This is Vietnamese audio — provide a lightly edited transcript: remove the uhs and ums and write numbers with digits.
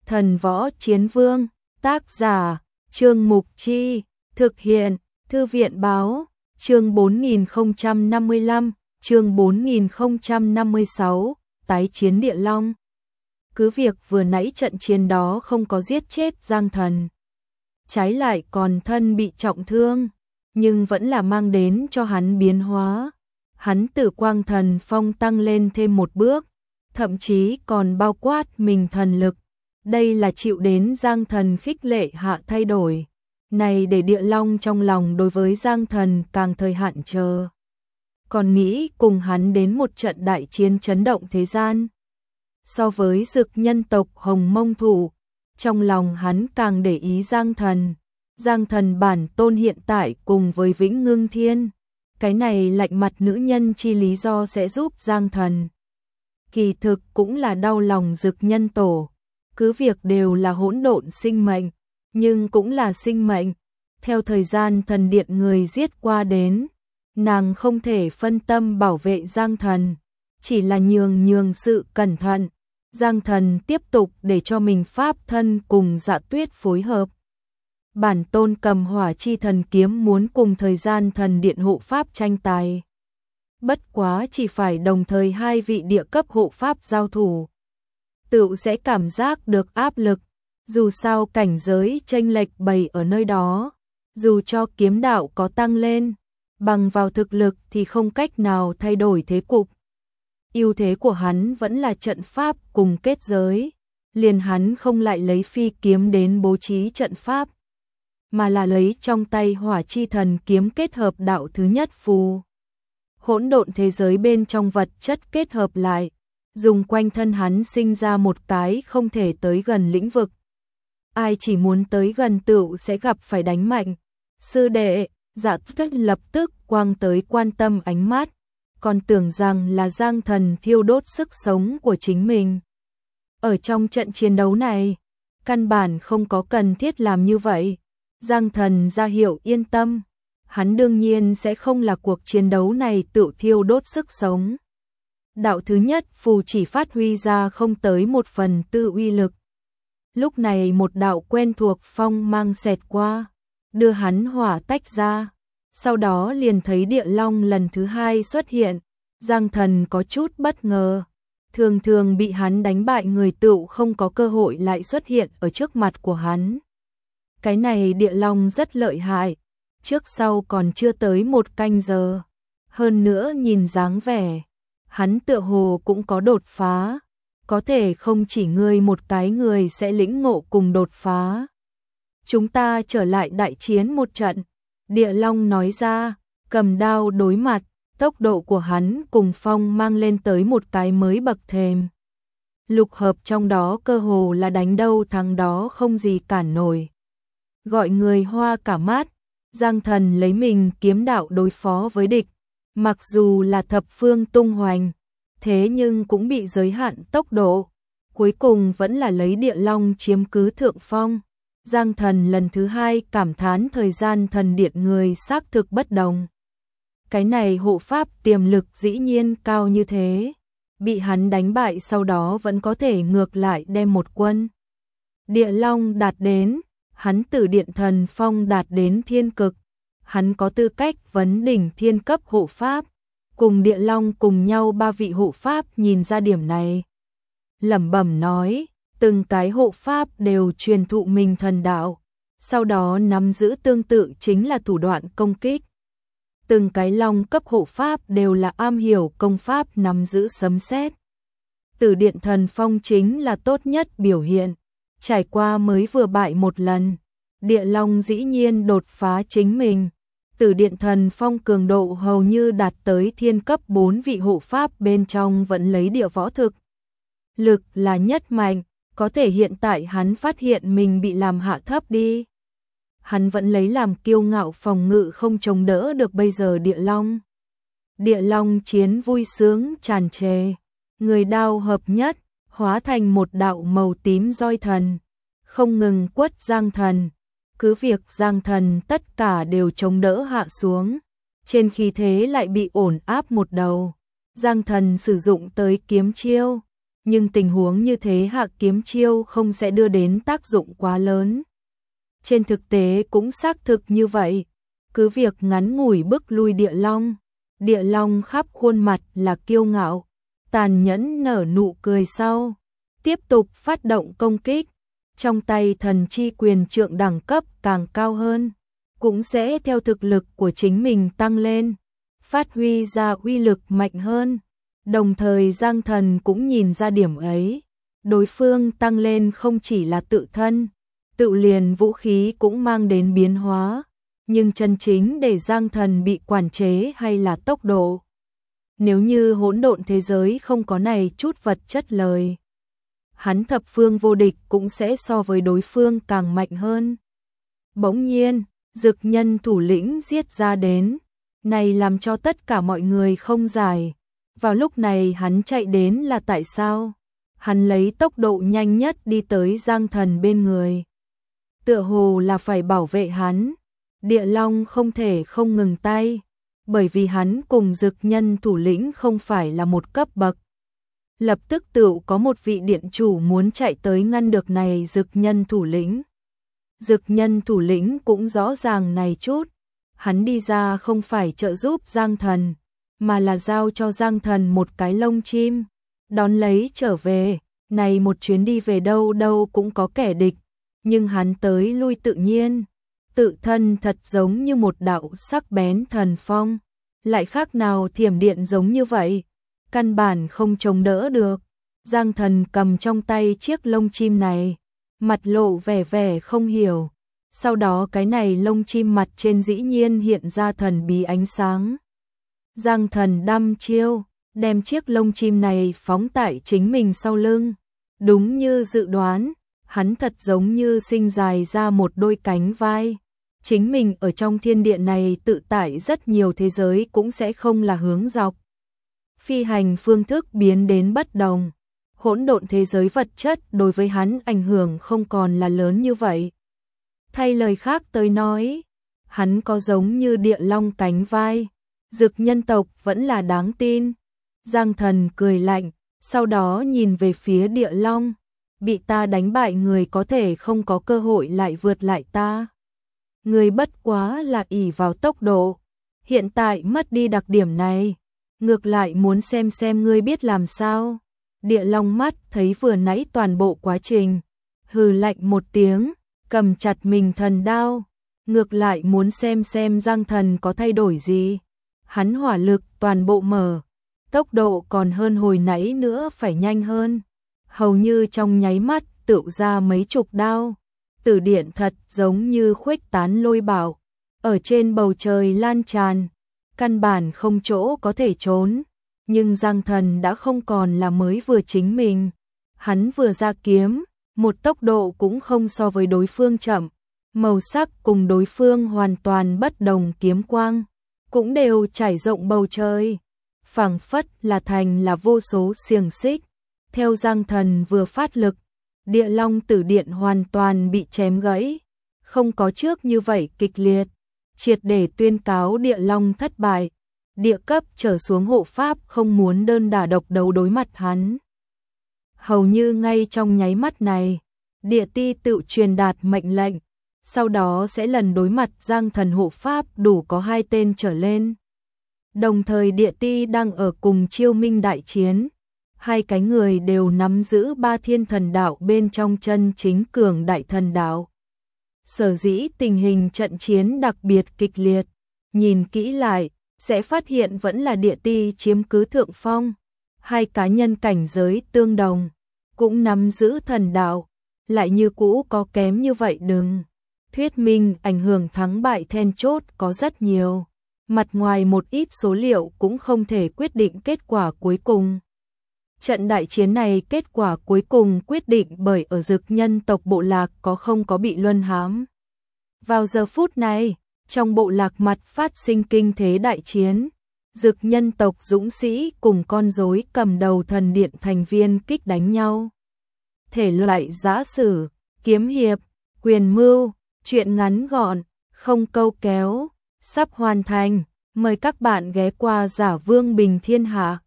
Thần Võ Chiến Vương, tác giả, Trương Mục Chi, thực hiện, Thư viện Báo, chương 4055, chương 4056, tái chiến Địa Long. Cứ việc vừa nãy trận chiến đó không có giết chết Giang Thần, trái lại còn thân bị trọng thương, nhưng vẫn là mang đến cho hắn biến hóa. Hắn Tử Quang Thần Phong tăng lên thêm một bước, thậm chí còn bao quát mình thần lực. Đây là chịu đến Giang Thần khích lệ hạ thay đổi. Này để Địa Long trong lòng đối với Giang Thần càng thời hạn chờ. Còn nghĩ cùng hắn đến một trận đại chiến chấn động thế gian. So với Dực nhân tộc Hồng Mông Thủ, trong lòng hắn càng để ý Giang Thần. Giang Thần bản tôn hiện tại cùng với Vĩnh Ngưng Thiên. Cái này lạnh mặt nữ nhân chi lý do sẽ giúp Giang Thần. Kỳ thực cũng là đau lòng Dực nhân tổ. Cứ việc đều là hỗn độn sinh mệnh, nhưng cũng là sinh mệnh. Theo thời gian thần điện người giết qua đến, nàng không thể phân tâm bảo vệ Giang Thần, chỉ là nhường sự cẩn thận. Giang Thần tiếp tục để cho mình pháp thân cùng Dạ Tuyết phối hợp. Bản tôn cầm Hỏa Chi Thần kiếm muốn cùng thời gian thần điện hộ pháp tranh tài. Bất quá chỉ phải đồng thời hai vị địa cấp hộ pháp giao thủ, tự sẽ cảm giác được áp lực. Dù sao cảnh giới chênh lệch bày ở nơi đó, dù cho kiếm đạo có tăng lên, bằng vào thực lực thì không cách nào thay đổi thế cục. Ưu thế của hắn vẫn là trận pháp cùng kết giới, liền hắn không lại lấy phi kiếm đến bố trí trận pháp, mà là lấy trong tay Hỏa Chi Thần kiếm kết hợp đạo thứ nhất phù. Hỗn độn thế giới bên trong vật chất kết hợp lại, dùng quanh thân hắn sinh ra một cái không thể tới gần lĩnh vực. Ai chỉ muốn tới gần tựu sẽ gặp phải đánh mạnh. Sư đệ, Dạ Tuyết lập tức quang tới quan tâm ánh mắt, còn tưởng rằng là Giang Thần thiêu đốt sức sống của chính mình. Ở trong trận chiến đấu này, căn bản không có cần thiết làm như vậy. Giang Thần ra hiệu yên tâm, hắn đương nhiên sẽ không là cuộc chiến đấu này tự thiêu đốt sức sống. Đạo thứ nhất phù chỉ phát huy ra không tới 1/4 uy lực. Lúc này một đạo quen thuộc phong mang xẹt qua, đưa hắn hỏa tách ra. Sau đó liền thấy Địa Long lần thứ hai xuất hiện. Giang Thần có chút bất ngờ. Thường bị hắn đánh bại người tựu không có cơ hội lại xuất hiện ở trước mặt của hắn. Cái này Địa Long rất lợi hại. Trước sau còn chưa tới 1 canh giờ. Hơn nữa nhìn dáng vẻ, hắn tựa hồ cũng có đột phá. Có thể không chỉ ngươi một cái người sẽ lĩnh ngộ cùng đột phá. Chúng ta trở lại đại chiến một trận. Địa Long nói ra, cầm đao đối mặt, tốc độ của hắn cùng phong mang lên tới một cái mới bậc thềm. Lục hợp trong đó cơ hồ là đánh đâu thắng đó không gì cản nổi. Gọi người hoa cả mắt, Giang Thần lấy mình kiếm đạo đối phó với địch. Mặc dù là thập phương tung hoành, thế nhưng cũng bị giới hạn tốc độ. Cuối cùng vẫn là lấy Địa Long chiếm cứ thượng phong. Giang Thần lần thứ hai cảm thán thời gian thần điện người xác thực bất đồng. Cái này hộ pháp tiềm lực dĩ nhiên cao như thế. Bị hắn đánh bại sau đó vẫn có thể ngược lại đem một quân. Địa Long đạt đến, hắn Tử Điện Thần Phong đạt đến thiên cực. Hắn có tư cách vấn đỉnh thiên cấp hộ pháp. Cùng Địa Long cùng nhau 3 vị hộ pháp nhìn ra điểm này. Lẩm bẩm nói, từng cái hộ pháp đều truyền thụ mình thần đạo, sau đó nắm giữ tương tự chính là thủ đoạn công kích. Từng cái long cấp hộ pháp đều là am hiểu công pháp nắm giữ sấm sét. Tử Điện Thần Phong chính là tốt nhất biểu hiện, trải qua mới vừa bại một lần. Địa Long dĩ nhiên đột phá chính mình. Tử Điện Thần Phong cường độ hầu như đạt tới thiên cấp 4 vị hộ pháp bên trong vẫn lấy địa võ thực. Lực là nhất mạnh, có thể hiện tại hắn phát hiện mình bị làm hạ thấp đi. Hắn vẫn lấy làm kiêu ngạo phòng ngự không chống đỡ được bây giờ Địa Long. Địa Long chiến vui sướng tràn trề, người đao hợp nhất, hóa thành một đạo màu tím roi thần, không ngừng quất Giang Thần. Cứ việc Giang Thần tất cả đều chống đỡ hạ xuống, trên khí thế lại bị ổn áp một đầu. Giang Thần sử dụng tới kiếm chiêu, nhưng tình huống như thế hạ kiếm chiêu không sẽ đưa đến tác dụng quá lớn. Trên thực tế cũng xác thực như vậy, cứ việc ngắn ngủi bức lui Địa Long khắp khuôn mặt là kiêu ngạo, tàn nhẫn nở nụ cười sau, tiếp tục phát động công kích, trong tay thần chi quyền trượng đẳng cấp càng cao hơn, cũng sẽ theo thực lực của chính mình tăng lên, phát huy ra uy lực mạnh hơn. Đồng thời Giang Thần cũng nhìn ra điểm ấy, đối phương tăng lên không chỉ là tự thân, tự liền vũ khí cũng mang đến biến hóa, nhưng chân chính để Giang Thần bị quản chế hay là tốc độ. Nếu như hỗn độn thế giới không có này chút vật chất lời, hắn thập phương vô địch cũng sẽ so với đối phương càng mạnh hơn. Bỗng nhiên, Dực Nhân thủ lĩnh giết ra đến, này làm cho tất cả mọi người không giải. Vào lúc này hắn chạy đến là tại sao? Hắn lấy tốc độ nhanh nhất đi tới Giang Thần bên người. Tựa hồ là phải bảo vệ hắn. Địa Long không thể không ngừng tay, bởi vì hắn cùng Dực Nhân thủ lĩnh không phải là một cấp bậc. Lập tức tựu có một vị điện chủ muốn chạy tới ngăn được này Dực Nhân thủ lĩnh. Dực Nhân thủ lĩnh cũng rõ ràng này chút, hắn đi ra không phải trợ giúp Giang Thần, mà là giao cho Giang Thần một cái lông chim, đón lấy trở về, này một chuyến đi về đâu đâu cũng có kẻ địch, nhưng hắn tới lui tự nhiên, tự thân thật giống như một đạo sắc bén thần phong, lại khác nào thiểm điện giống như vậy, căn bản không chống đỡ được. Giang Thần cầm trong tay chiếc lông chim này, mặt lộ vẻ không hiểu, sau đó cái này lông chim mặt trên dĩ nhiên hiện ra thần bí ánh sáng. Giang Thần đăm chiêu, đem chiếc lông chim này phóng tại chính mình sau lưng. Đúng như dự đoán, hắn thật giống như sinh dài ra một đôi cánh vai. Chính mình ở trong thiên địa này tự tại rất nhiều thế giới cũng sẽ không là hướng dọc. Phi hành phương thức biến đến bất đồng. Hỗn độn thế giới vật chất đối với hắn ảnh hưởng không còn là lớn như vậy. Thay lời khác tới nói, hắn có giống như địa long cánh vai. Dực nhân tộc vẫn là đáng tin. Giang Thần cười lạnh, sau đó nhìn về phía địa long. Bị ta đánh bại người có thể không có cơ hội lại vượt lại ta. Người bất quá là ỷ vào tốc độ. Hiện tại mất đi đặc điểm này. Ngược lại muốn xem ngươi biết làm sao. Địa long mắt thấy vừa nãy toàn bộ quá trình. Hừ lạnh một tiếng, cầm chặt mình thần đao. Ngược lại muốn xem Giang Thần có thay đổi gì. Hắn hỏa lực toàn bộ mở, tốc độ còn hơn hồi nãy nữa phải nhanh hơn. Hầu như trong nháy mắt tựu ra mấy chục đao. Tử điện thật giống như khuếch tán lôi bạo, ở trên bầu trời lan tràn, căn bản không chỗ có thể trốn. Nhưng Giang Thần đã không còn là mới vừa chính mình. Hắn vừa ra kiếm, một tốc độ cũng không so với đối phương chậm. Màu sắc cùng đối phương hoàn toàn bất đồng kiếm quang, cũng đều trải rộng bầu trời. Phảng phất là thành là vô số xiềng xích. Theo Giang Thần vừa phát lực, địa long tử điện hoàn toàn bị chém gãy. Không có trước như vậy kịch liệt, triệt để tuyên cáo địa long thất bại. Địa cấp trở xuống hộ pháp không muốn đơn đả độc đấu đối mặt hắn. Hầu như ngay trong nháy mắt này, địa ti tự truyền đạt mệnh lệnh, sau đó sẽ lần đối mặt Giang Thần hộ pháp đủ có 2 tên trở lên. Đồng thời địa ti đang ở cùng Chiêu Minh đại chiến, 2 cái người đều nắm giữ 3 thiên thần đạo bên trong chân chính cường đại thần đạo. Sở dĩ tình hình trận chiến đặc biệt kịch liệt, nhìn kỹ lại, sẽ phát hiện vẫn là địa ti chiếm cứ thượng phong. 2 cá nhân cảnh giới tương đồng, cũng nắm giữ thần đạo, lại như cũ có kém như vậy đừng. Thuyết minh ảnh hưởng thắng bại then chốt có rất nhiều. Mặt ngoài một ít số liệu cũng không thể quyết định kết quả cuối cùng. Trận đại chiến này kết quả cuối cùng quyết định bởi ở Dực nhân tộc bộ lạc có không có bị luân hãm. Vào giờ phút này, trong bộ lạc mặt phát sinh kinh thế đại chiến. Dực nhân tộc dũng sĩ cùng con rối cầm đầu thần điện thành viên kích đánh nhau. Thể loại giã sử, kiếm hiệp, quyền mưu, chuyện ngắn gọn, không câu kéo, sắp hoàn thành. Mời các bạn ghé qua Giả Vương Bình Thiên Hạ.